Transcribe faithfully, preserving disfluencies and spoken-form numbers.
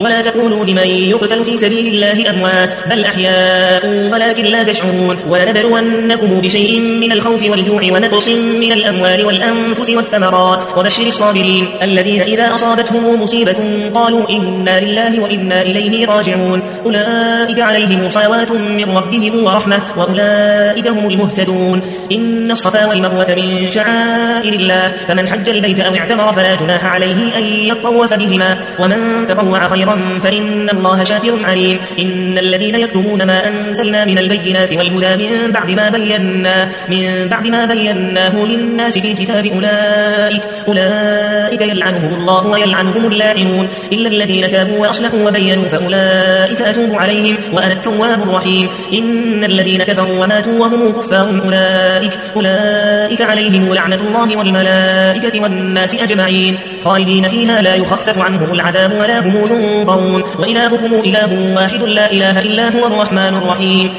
ولا تقولوا لمن يقتل في سبيل الله أموات بل أحياء ولكن لا تشعرون ولنبلونكم بشيء من الخوف والجوع ونقص من الأموال والأنفس والثمرات وبشر الصابرين الذين إذا أصابتهم مصيبة قالوا إنا لله وإنا إليه راجعون أولئك عليهم صلوات من ربهم ورحمة وأولئك هم المهتدون إن الصفا والمروة من شعائر الله فمن حج البيت أو اعتمر فلا جناح عليه أن يطوف بهما ومن تطوع خيرا فإن الله شاكر عليم إن الذين يكتمون ما أنزلنا من البينات والهدى من بعد ما بيناه من بعد ما بيناه للناس في الكتاب أولئك أولئك يلعنهم الله ويلعنهم اللاعنون إلا الذين تابوا وأصلحوا وبينوا فأولئك أتوب عليهم وأنا التواب الرحيم إن الذين كفروا وماتوا وهم كفار أولئك أولئك عليهم لعنة الله والملائكة والناس أجمعين خالدين فيها لا يخفف عنهم العذاب ولا هم ينظرون وإلهكم إله واحد لا إله إلا هو الرحمن الرحيم